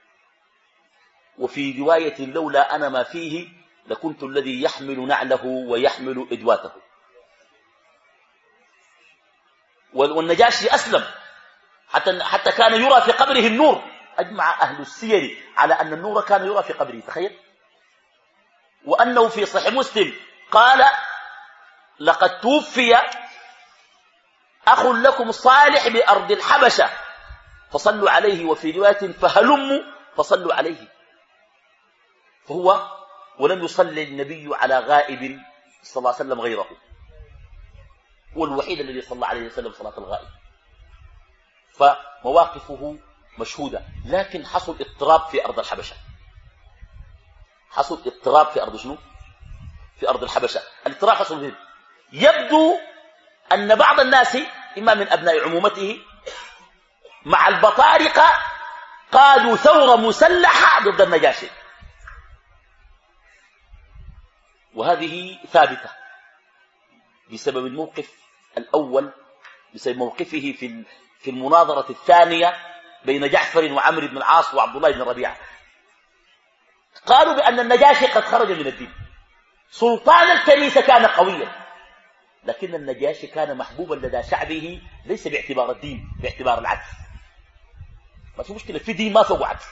وفي رواية لولا أنا ما فيه لكنت الذي يحمل نعله ويحمل إدواته. والنجاشي أسلم حتى, حتى كان يرى في قبره النور. أجمع أهل السير على أن النور كان يرى في قبره، تخيل. وأنه في صحيح مسلم قال لقد توفي أخ لكم صالح بأرض الحبشة فصلوا عليه، وفي رواية فهلموا فصلوا عليه. فهو ولم يصلي النبي على غائب صلى الله عليه وسلم غيره، هو الوحيد الذي صلى عليه وسلم صلاة الغائب. فمواقفه مشهودة، لكن حصل اضطراب في أرض الحبشة. حصل اضطراب في أرض شنو؟ في أرض الحبشة. الاضطراب حصل فين؟ يبدو أن بعض الناس إما من أبناء عمومته مع البطارقة قادوا ثورة مسلحة ضد النجاشي، وهذه ثابتة بسبب الموقف الأول، بسبب موقفه في في المناظرة الثانية بين جعفر وعمرو بن العاص وعبد الله بن ربيعة. قالوا بأن النجاشي قد خرج من الدين. سلطان الكنيسة كان قويا، لكن النجاشي كان محبوبا لدى شعبه، ليس باعتبار الدين، باعتبار العدل. ما في مشكلة في دين ما فوق عدل،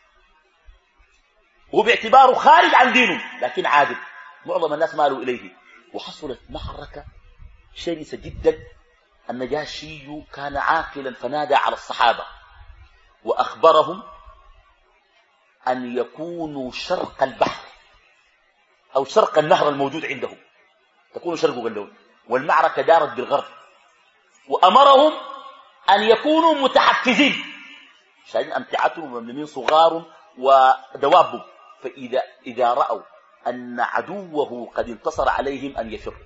هو باعتباره خارج عن دينه لكن عادل. معظم الناس مالوا إليه. وحصلت معركة شرسة جدا. النجاشي كان عاقلا فنادى على الصحابة وأخبرهم أن يكونوا شرق البحر أو شرق النهر الموجود عندهم، تكونوا شرقوا قلون، والمعركة دارت بالغرب. وأمرهم أن يكونوا متحفزين، شايلين أمتعتهم ومملمين صغار ودواب، فإذا إذا رأوا أن عدوه قد انتصر عليهم أن يفروا.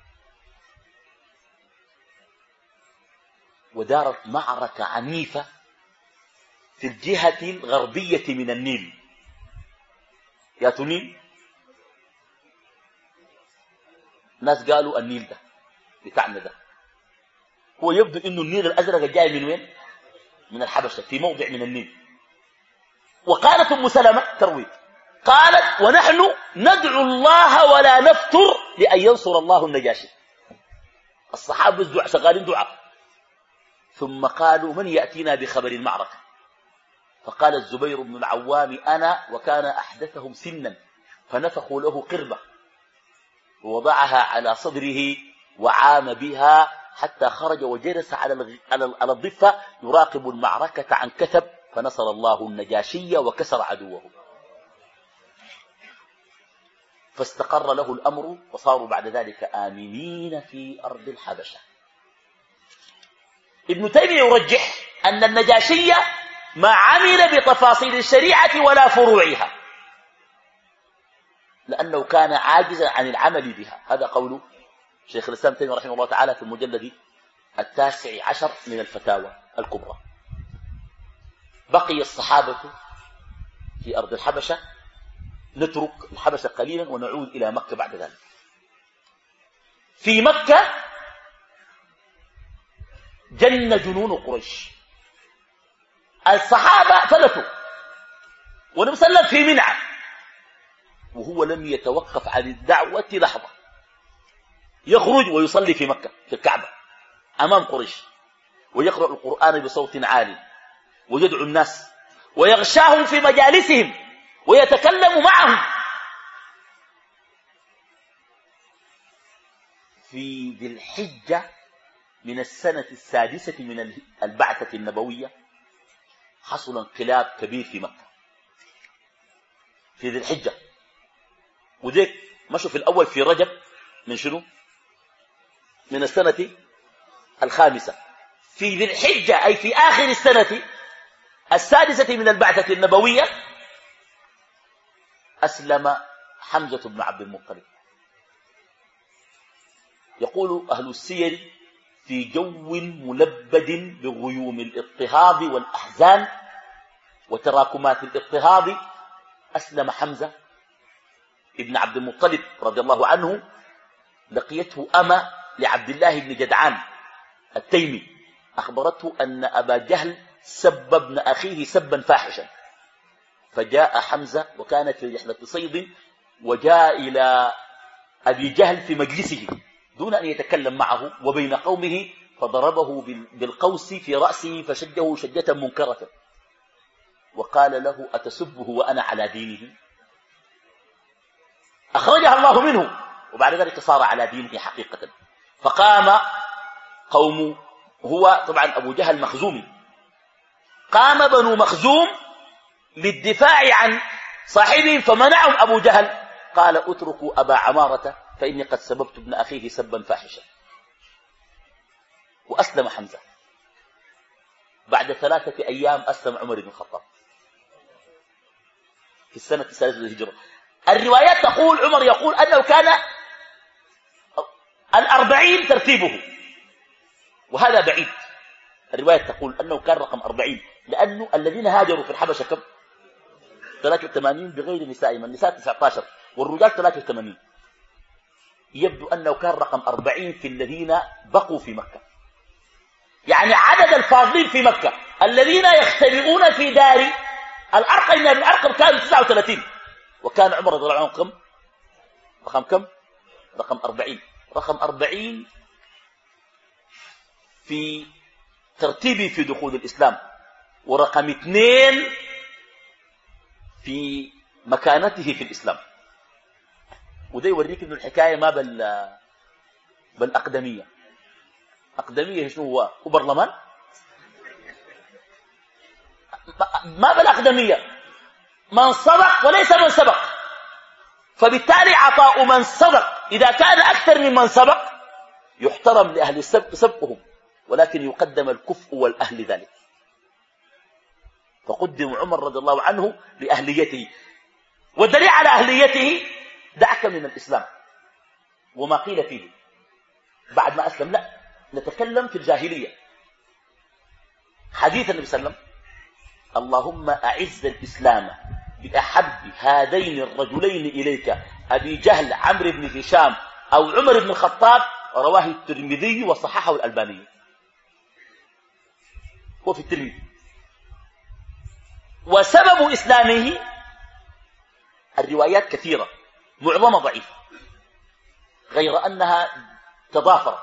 ودارت معركة عنيفة في الجهة الغربية من النيل. يا تنين ناس قالوا النيل ده بتاعنا ده، هو يبدو انه النيل الازرق جاي من وين؟ من الحبشة، في موضع من النيل. وقالت ام سلمة تروي قالت ونحن ندعو الله ولا نفتر لأن ينصر الله النجاشي. الصحابة دعاء شغالين دعاء. ثم قالوا من يأتينا بخبر المعركة؟ فقال الزبير بن العوام أنا، وكان أحدثهم سنا، فنفخوا له قربة ووضعها على صدره وعام بها حتى خرج وجلس على على الضفة يراقب المعركة عن كثب، فنصر الله النجاشي وكسر عدوه، فاستقر له الأمر وصاروا بعد ذلك آمنين في أرض الحبشة. ابن تيمية يرجح أن النجاشي ما عمل بتفاصيل الشريعة ولا فروعها، لأنه كان عاجزا عن العمل بها. هذا قول شيخ الإسلام تيمية رحمه الله تعالى في المجلد التاسع عشر من الفتاوى الكبرى. بقي الصحابة في أرض الحبشة، نترك الحبشة قليلا ونعود إلى مكة بعد ذلك. في مكة جن جنون قريش. الصحابة فلتوا والنبي صلى الله عليه وسلم في منعه وهو لم يتوقف عن الدعوة لحظة، يخرج ويصلي في مكة في الكعبة أمام قريش ويقرأ القرآن بصوت عالي ويدعو الناس ويغشاهم في مجالسهم ويتكلم معهم. في ذي الحجة من السنة السادسة من البعثة النبوية حصل انقلاب كبير في مكة في ذي الحجة، وذيك مشوا في الأول في رجب من شنو؟ من السنة الخامسة. في ذي الحجة أي في آخر السنة السادسة من البعثة النبوية أسلم حمزة بن عبد المطلب. يقول أهل السير في جو ملبد بغيوم الاضطهاد والأحزان وتراكمات الاضطهاد أسلم حمزة ابن عبد المطلب رضي الله عنه. لقيته أمة لعبد الله بن جدعان التيمي، أخبرته أن أبا جهل سب ابن أخيه سبا فاحشا، فجاء حمزة وكان في رحلة صيد وجاء إلى أبي جهل في مجلسه دون أن يتكلم معه وبين قومه، فضربه بالقوس في رأسه فشجه شجة منكرة وقال له أتسبه وأنا على دينه؟ أخرجها الله منه وبعد ذلك صار على دينه حقيقة. فقام قوم، هو طبعا أبو جهل مخزومي، قام بنو مخزوم للدفاع عن صاحبهم فمنعهم أبو جهل، قال اتركوا أبا عمارة فإني قد سببت ابن أخيه سبا فاحشا. وأسلم حمزة. بعد ثلاثة أيام أسلم عمر بن الخطاب في السنة الثالثة للهجرة. الروايات تقول عمر يقول أنه كان الأربعين ترتيبه، وهذا بعيد. الرواية تقول أنه كان رقم أربعين لأنه الذين هاجروا في الحبشة كم؟ ثلاثة وثمانين بغير نسائهم، النساء تسعة عشر والرجال ثلاثة وثمانين. يبدو أنه كان رقم أربعين في الذين بقوا في مكة، يعني عدد الفاضلين في مكة الذين يختبئون في دار الأرقم من الأرقم كانوا تسعة وثلاثين، وكان عمر رضي الله عنه كم؟ رقم كم؟ رقم أربعين. رقم أربعين في ترتيبه في دخول الإسلام، ورقم اثنين في مكانته في الإسلام. وده يوريك إنه الحكاية ما بال بالأقدمية. أقدمية شنو هو؟ هو برلمان؟ ما بالأقدمية، من صدق وليس من سبق. فبالتالي عطاء من صدق إذا كان أكثر من من سبق يحترم لأهل السبق سبقهم، ولكن يقدم الكفء والأهل ذلك. فقدم عمر رضي الله عنه لأهليته، والدليل على أهليته دعك من الإسلام وما قيل فيه بعد ما أسلم. لا، نتكلم في الجاهلية. حديث النبي صلى الله عليه وسلم: اللهم أعز الإسلام بأحب هذين الرجلين إليك، أبي جهل عمرو بن هشام أو عمر بن الخطاب، رواه الترمذي وصححه الألباني. هو في الترمذي. وسبب إسلامه الروايات كثيرة معظمها ضعيفة، غير أنها تضافرت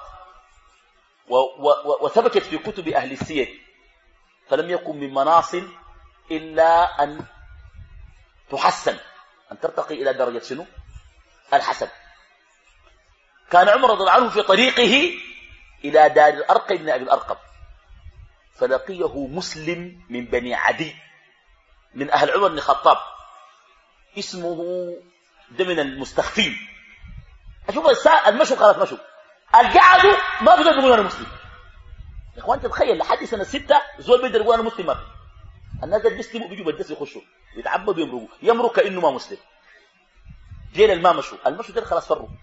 وثبتت في كتب أهل السير، فلم يكن من مناص إلا أن تحسن، أن ترتقي إلى درجة شنو؟ الحسن. كان عمر رضي الله عنه في طريقه إلى دار الأرقم بن أبي الأرقم، فلقيه مسلم من بني عدي من أهل عمر بن الخطاب، اسمه ده من المستخفين. أشوف الساعة المشوا قالت مشوا القعدوا ما بيقدر يقول أنا مسلم. يا إخوان تتخيل لحد سنة ستة زول بيقدر يقول أنا مسلم ما في. الناس اللي بيسلموا بيجوا بدس يخشوا يتعبدوا يمرقوا يمرق كأنه ما مسلم. جيل الما مشوا المشوا ده خلاص فروا.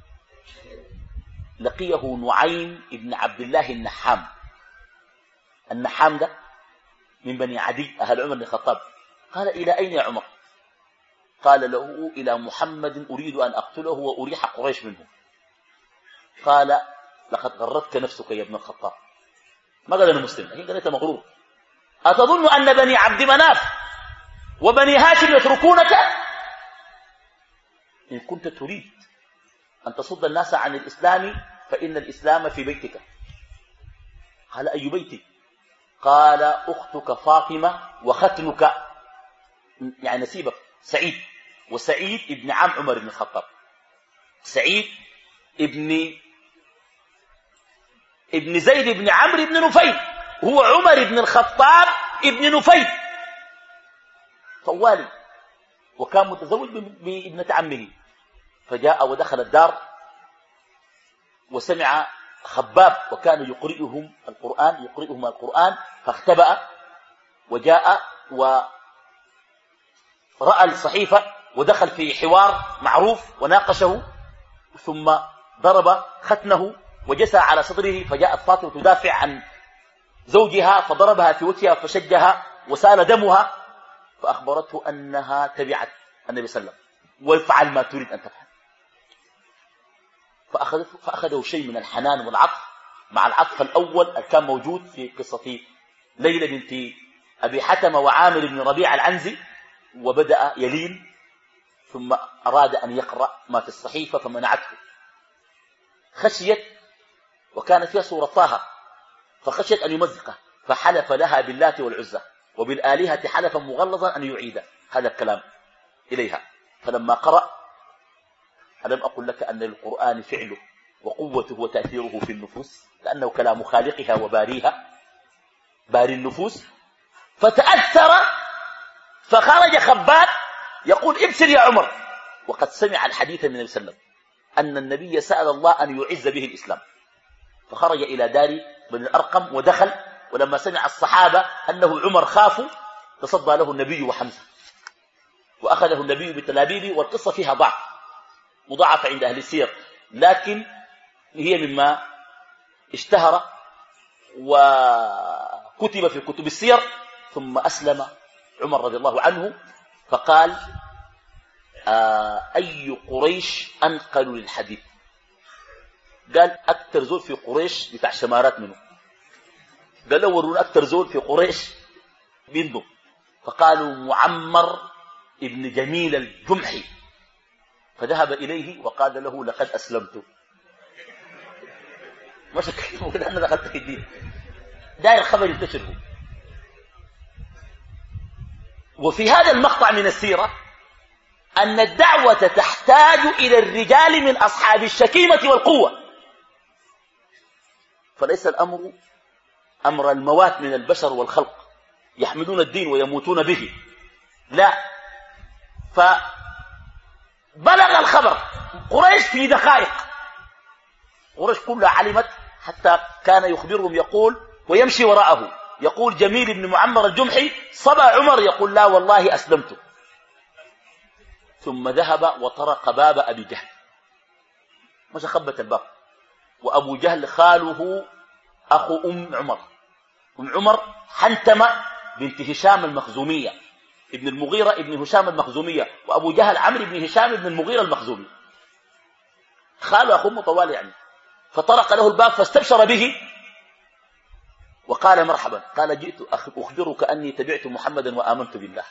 لقيه نعيم ابن عبد الله النحام. النحام ده من بني عدي أهل عمر بن الخطاب. قال: إلى أين يا عمر؟ قال له: إلى محمد أريد أن أقتله وأريح قريش منه. قال لقد غرتك نفسك يا ابن الخطاب. ما قال أنا مسلم، لكن قال أنت مغرور. أتظن أن بني عبد مناف وبني هاشم يتركونك؟ إن كنت تريد أن تصد الناس عن الإسلام فإن الإسلام في بيتك. قال أي بيتي؟ قال أختك فاطمة وختنك، يعني نسيبك سعيد، وسعيد ابن عم عمر بن الخطاب، سعيد ابن ابن زيد بن عمرو بن نفيل، هو عمر بن الخطاب ابن نفيل طوالي، وكان متزوج بابنة عمه. فجاء ودخل الدار وسمع خباب وكان يقرئهم القرآن يقرئهم القرآن فاختبأ، وجاء ورأى الصحيفة ودخل في حوار معروف وناقشه، ثم ضرب ختنه وجسى على صدره. فجاءت فاطمة تدافع عن زوجها فضربها في وجهها فشجها وسال دمها، فأخبرته أنها تبعت النبي صلى الله عليه وسلم ويفعل ما تريد أن تفعل. فأخذ فأخذه شيء من الحنان والعطف مع العطف الأول اللي كان موجود في قصة ليلى بنت أبي حتم وعامر بن ربيع العنزي، وبدأ يلين، ثم أراد أن يقرأ ما في الصحيفة فمنعته، خشيت، وكان فيها سورة طه، فخشيت أن يمزقه، فحلف لها باللات والعزى وبالآلهة حلفا مغلظا أن يعيد هذا الكلام إليها. فلما قرأ: ألم أقل لك أن القرآن فعله وقوته وتأثيره في النفوس، لأنه كلام خالقها وباريها، باري النفوس. فتأثر، فخرج خباب يقول: ابسل يا عمر، وقد سمع الحديث من النبي صلى الله عليه وسلم أن النبي سأل الله أن يعز به الإسلام. فخرج إلى دار بن الأرقم ودخل، ولما سمع الصحابة أنه عمر خافوا، تصدى له النبي وحمزة وأخذه النبي بالتلابيب. والقصة فيها ضعف مضاعفة عند أهل السير، لكن هي مما اشتهر وكتب في كتب السير. ثم أسلم عمر رضي الله عنه فقال: آه أي قريش أنقل للحديث؟ قال: أكتر زول في قريش بتاع شمارات منه. قال: له ورون أكتر زول في قريش بينضم. فقالوا: معمر ابن جميل الجمحي. فذهب إليه وقال له: لقد أسلمت. ما شك يقول أنا دخلت في الدين، داير الخبر ينتشره. وفي هذا المقطع من السيرة أن الدعوة تحتاج إلى الرجال من أصحاب الشكيمة والقوة، فليس الأمر أمر الموات من البشر والخلق يحملون الدين ويموتون به، لا. فبلغ الخبر قريش في دقائق، قريش كلها علمت، حتى كان يخبرهم يقول ويمشي وراءه يقول: جميل بن معمر الجمحي صبى عمر، يقول: لا والله أسلمت. ثم ذهب وطرق باب أبي جهل، مش خبت الباب، وأبو جهل خاله أخو أم عمر، أم عمر حنتمة بنت هشام المخزومية، ابن المغيرة ابن هشام المخزومية، وأبو جهل عمرو بن هشام ابن المغيرة المخزومي، خاله أخو أم طوال يعني. فطرق له الباب فاستبشر به وقال: مرحبا. قال: جئت أخبرك أني تبعت محمدا وآمنت بالله.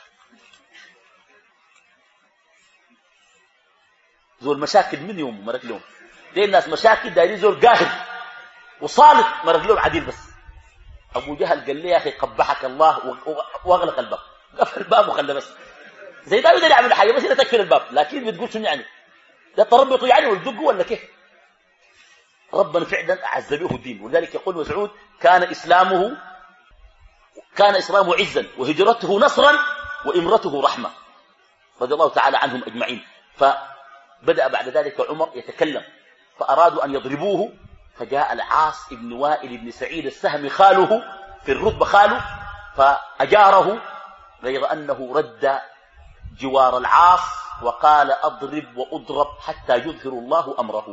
زول مشاكل من يوم مرق لهم، دي الناس مشاكل دايرين زول قاهر وصالت مرق لهم عديل. بس أبو جهل قال لي: يا أخي قبحك الله، واغلق الباب، قفل الباب وخلى بس زي ده يقدر يعمل حاجة بس إذا تكفل الباب. لكن بتقول شنو يعني؟ ده تربطوا يعني والدقوا ولا كيف؟ ربنا فعلا أعز به الدين. ولذلك يقول مسعود: كان إسلامه كان إسلامه عزا وهجرته نصرا وإمرته رحمة، رضي الله تعالى عنهم أجمعين. فبدأ بعد ذلك عمر يتكلم، فأرادوا أن يضربوه، فجاء العاص بن وائل بن سعيد السهمي خاله في الرتبة خاله، فأجاره، غير أنه رد جوار العاص وقال: أضرب وأضرب حتى يظهر الله أمره.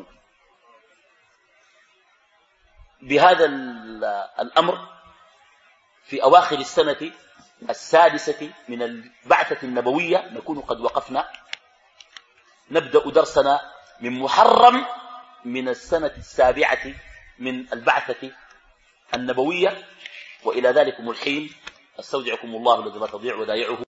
بهذا الأمر في أواخر السنة السادسة من البعثة النبوية نكون قد وقفنا، نبدأ درسنا من محرم من السنة السابعة من البعثة النبوية، وإلى ذلكم الحين أستودعكم الله الذي لا تضيع ودائعه.